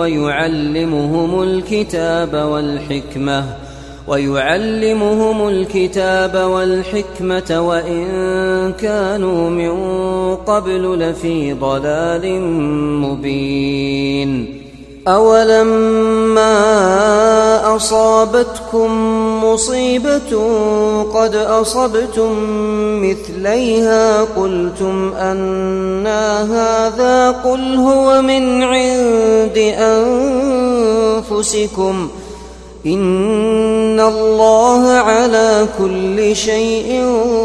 ويعلمهم الكتاب والحكمة وإن كانوا من قبل لفي ضلال مبين. أولما أصابتكم مصيبة قد أصبتم مثليها قلتم أنى هذا قل هو من عند أنفسكم إن الله على كل شيء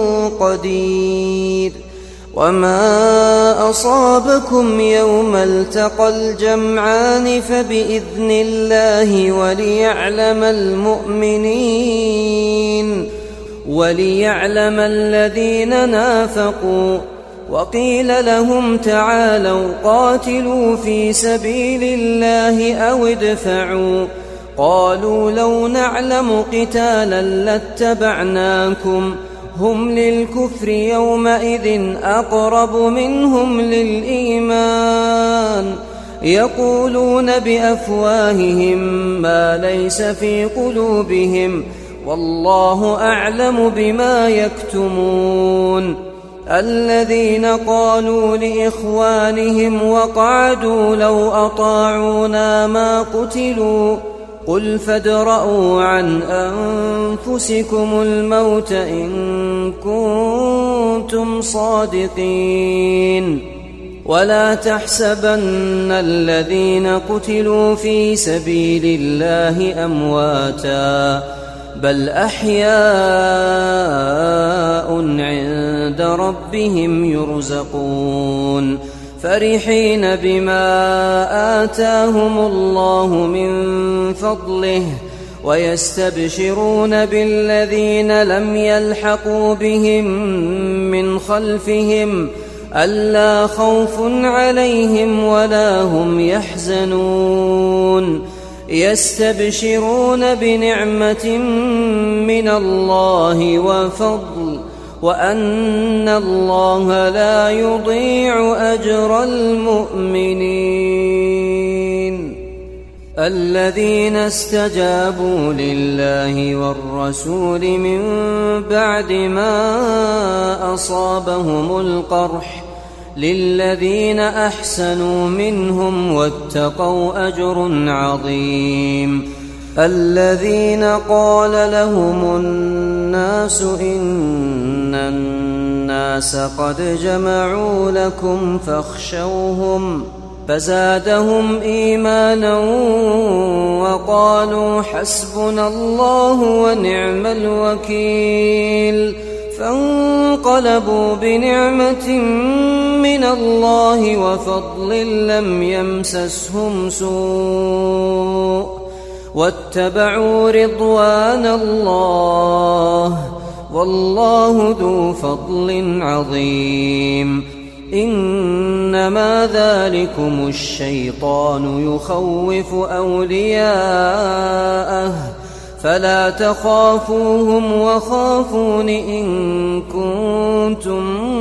قدير. وما أصابكم يوم التقى الجمعان فبإذن الله وليعلم الذين نافقوا. وقيل لهم تعالوا قاتلوا في سبيل الله أو ادفعوا قالوا لو نعلم قتالا لاتبعناكم هم للكفر يومئذ أقرب منهم للإيمان يقولون بأفواههم ما ليس في قلوبهم والله أعلم بما يكتمون. الذين قالوا لإخوانهم وقعدوا لو أطاعونا ما قتلوا قل فادرءوا عن أنفسكم الموت إن كنتم صادقين. ولا تحسبن الذين قتلوا في سبيل الله أمواتا بل أحياء عند ربهم يرزقون فرحين بما آتاهم الله من فضله ويستبشرون بالذين لم يلحقوا بهم من خلفهم ألا خوف عليهم ولا هم يحزنون يستبشرون بنعمة من الله وفضل وأن الله لا يضيع أجر المؤمنين. الذين استجابوا لله والرسول من بعد ما أصابهم القرح للذين أحسنوا منهم واتقوا أجر عظيم. الذين قال لهم الناس إن الناس قد جمعوا لكم فاخشوهم فزادهم إيمانا وقالوا حسبنا الله ونعم الوكيل فانقلبوا بنعمة من الله وفضل لم يمسسهم سوء واتبعوا رضوان الله والله ذو فضل عظيم. إنما ذلكم الشيطان يخوف أولياءه فلا تخافوهم وخافون إن كنتم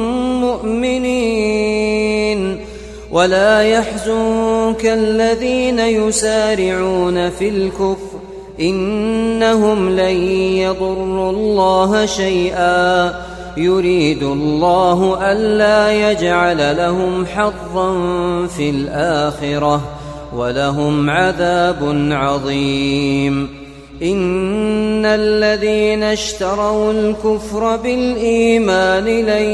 مؤمنين. ولا يحزنك الذين يسارعون في الكفر إنهم لن يضروا الله شيئا يريد الله ألا يجعل لهم حظا في الآخرة ولهم عذاب عظيم. إن الذين اشتروا الكفر بالإيمان لن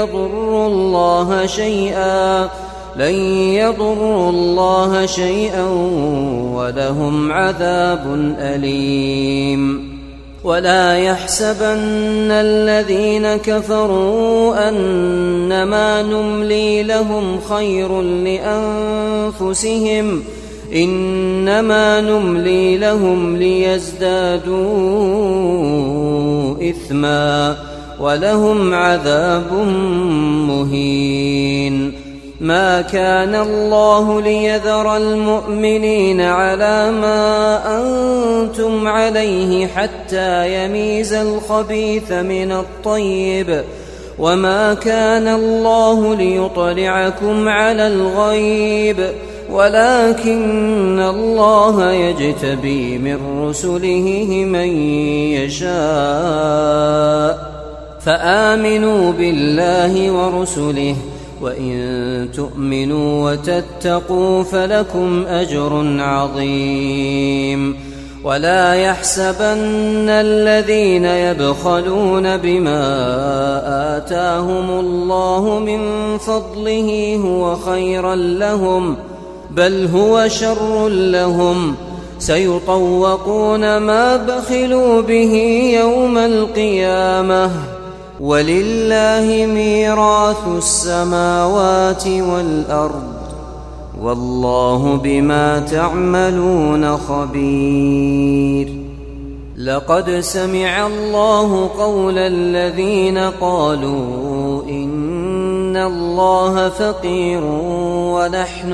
يضروا الله شيئا ولهم عذاب أليم. ولا يحسبن الذين كفروا أنما نملي لهم خير لأنفسهم إنما نملي لهم ليزدادوا إثما ولهم عذاب مهين. ما كان الله ليذر المؤمنين على ما أنتم عليه حتى يميز الخبيث من الطيب وما كان الله ليطلعكم على الغيب ولكن الله يجتبي من رسله من يشاء فآمنوا بالله ورسله وإن تؤمنوا وتتقوا فلكم أجر عظيم. ولا يحسبن الذين يبخلون بما آتاهم الله من فضله هو خيرا لهم بل هو شر لهم سيطوقون ما بخلوا به يوم القيامة ولله ميراث السماوات والأرض والله بما تعملون خبير. لقد سمع الله قول الذين قالوا إن الله فقير ونحن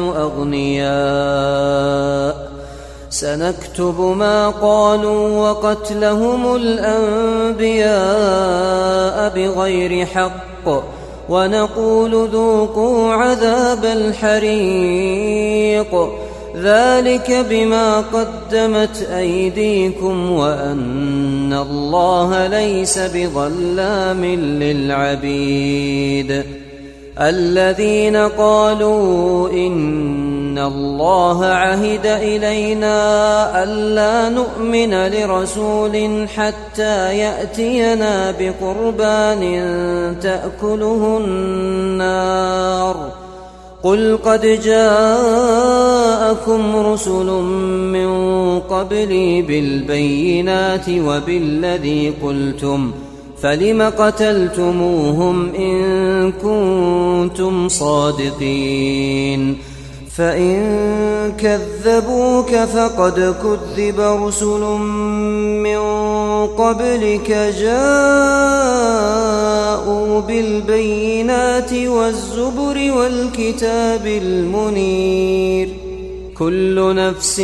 أغنياء سنكتب ما قالوا وقتلهم الأنبياء بغير حق ونقول ذوقوا عذاب الحريق ذلك بما قدمت أيديكم وأن الله ليس بظلام للعبيد. الذين قالوا إن الله عهد إلينا ألا نؤمن لرسول حتى يأتينا بقربان تأكله النار قل قد جاءكم رسل من قبلي بالبينات وبالذي قلتم فلم قتلتموهم إن كنتم صادقين فإن كذبوك فقد كذب رسل من قبلك جاءوا بالبينات والزبر والكتاب المنير كل نفس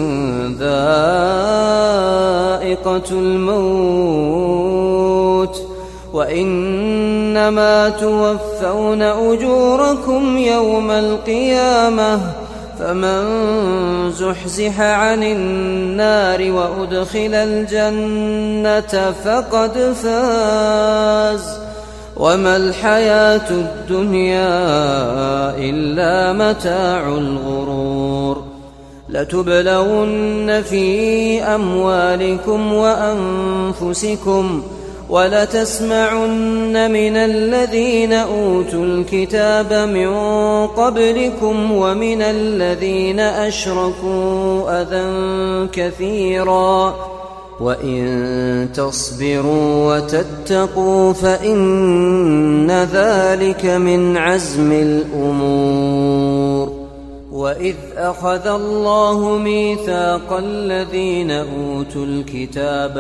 ذائقة الموت وإنما توفون أجوركم يوم القيامة فمن زحزح عن النار وأدخل الجنة فقد فاز وما الحياة الدنيا إلا متاع الغرور. لتبلون في أموالكم وأنفسكم ولتسمعن من الذين أوتوا الكتاب من قبلكم ومن الذين أشركوا أذى كثيرا وإن تصبروا وتتقوا فإن ذلك من عزم الأمور. وإذ أخذ الله ميثاق الذين أوتوا الكتاب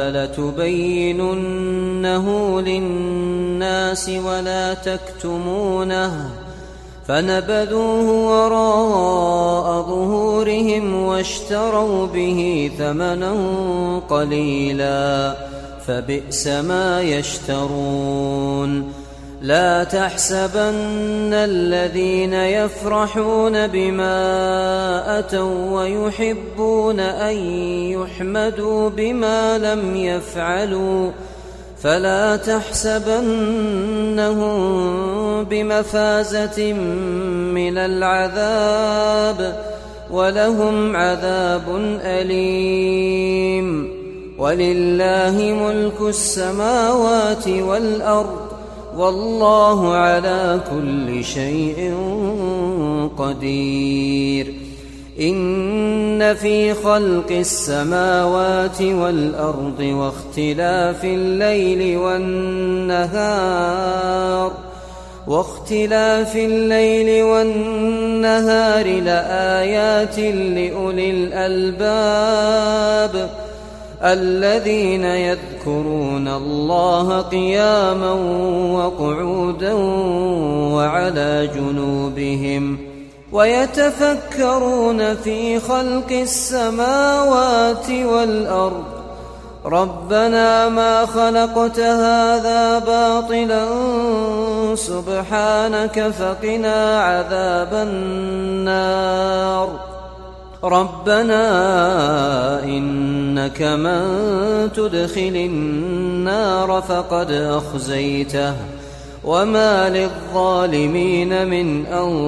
لتبيننه للناس ولا تكتمونه فنبذوه وراء ظهورهم واشتروا به ثمنا قليلا فبئس ما يشترون. لا تحسبن الذين يفرحون بما أتوا ويحبون أن يحمدوا بما لم يفعلوا فلا تحسبنهم بمفازة من العذاب ولهم عذاب أليم. ولله ملك السماوات والأرض والله على كل شيء قدير. إن في خلق السماوات والأرض واختلاف الليل والنهار لآيات لأولي الألباب الذين يذكرون الله قياما وقعودا وعلى جنوبهم ويتفكرون في خلق السماوات والأرض ربنا ما خلقت هذا باطلا سبحانك فقنا عذاب النار. ربنا إنك من تدخل النار فقد أخزيته وما للظالمين من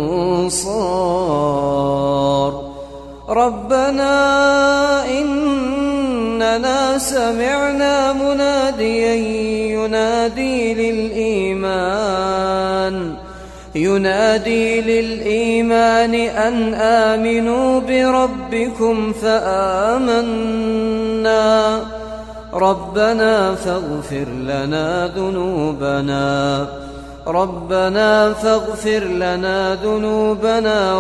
أنصار. ربنا إننا سمعنا مناديا ينادي للإيمان أن آمنوا بربكم فآمنا ربنا فاغفر لنا ذنوبنا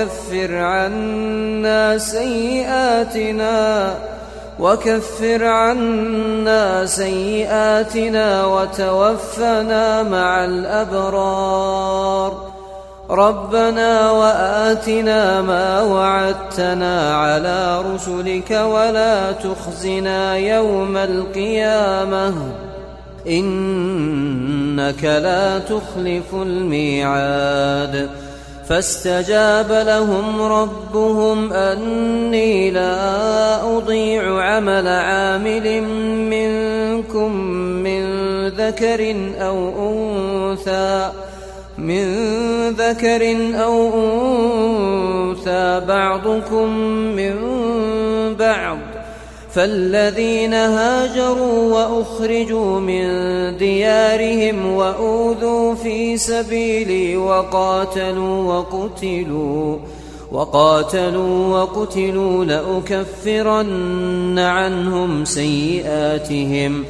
وكفر عنا سيئاتنا وتوفنا مع الأبرار. ربنا وآتنا ما وعدتنا على رسلك ولا تخزنا يوم القيامة إنك لا تخلف الميعاد فاستجاب لهم ربهم أني لا أضيع عمل عامل منكم من ذكر أو أنثى بعضكم من بعض فالذين هاجروا وأخرجوا من ديارهم وأوذوا في سبيلي وقاتلوا وقتلوا لأكفرن عنهم سيئاتهم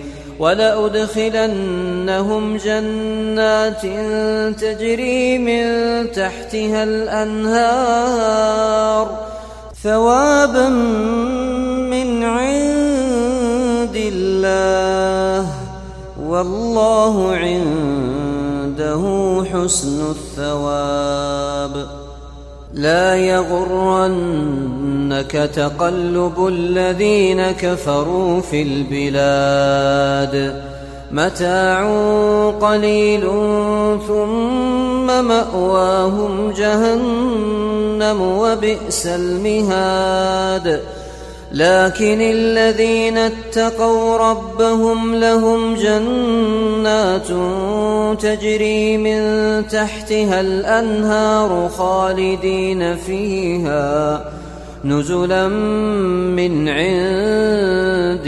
ولأدخلنهم جنات تجري من تحتها الأنهار ثوابا من عند الله والله عنده حسن الثواب لا يغرنك تقلب الذين كفروا في البلاد متاع قليل ثم مأواهم جهنم وبئس المهاد لكن الذين اتقوا ربهم لهم جنات تجري من تحتها الأنهار خالدين فيها نزلا من عند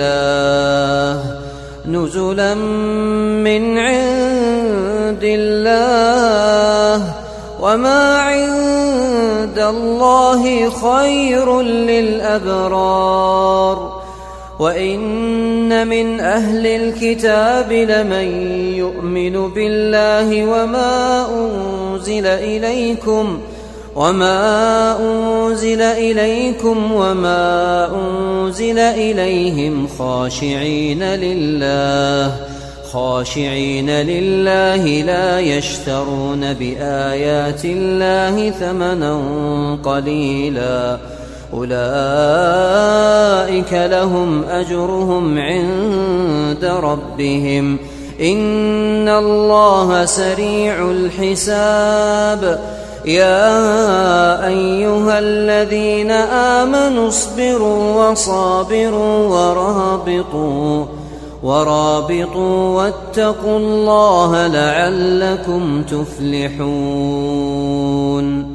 الله وما عند الله خير للأبرار وإن من أهل الكتاب لمن يؤمن بالله وما أنزل إليكم وما أنزل إليهم خاشعين لله لا يشترون بآيات الله ثمنا قليلا أولئك لهم أجرهم عند ربهم إن الله سريع الحساب يا أيها الذين آمنوا اصبروا وصابروا ورابطوا واتقوا الله لعلكم تفلحون